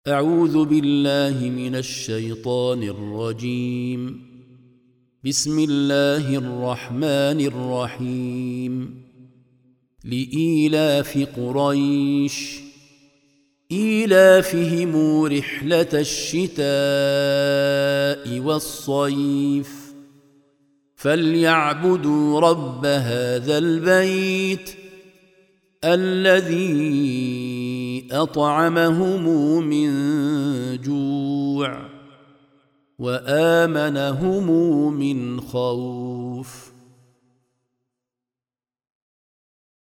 أعوذ بالله من الشيطان الرجيم. بسم الله الرحمن الرحيم. لإيلاف قريش إيلافهم رحلة الشتاء والصيف فليعبدوا رب هذا البيت الذي أطعمهم من جوع وآمنهم من خوف.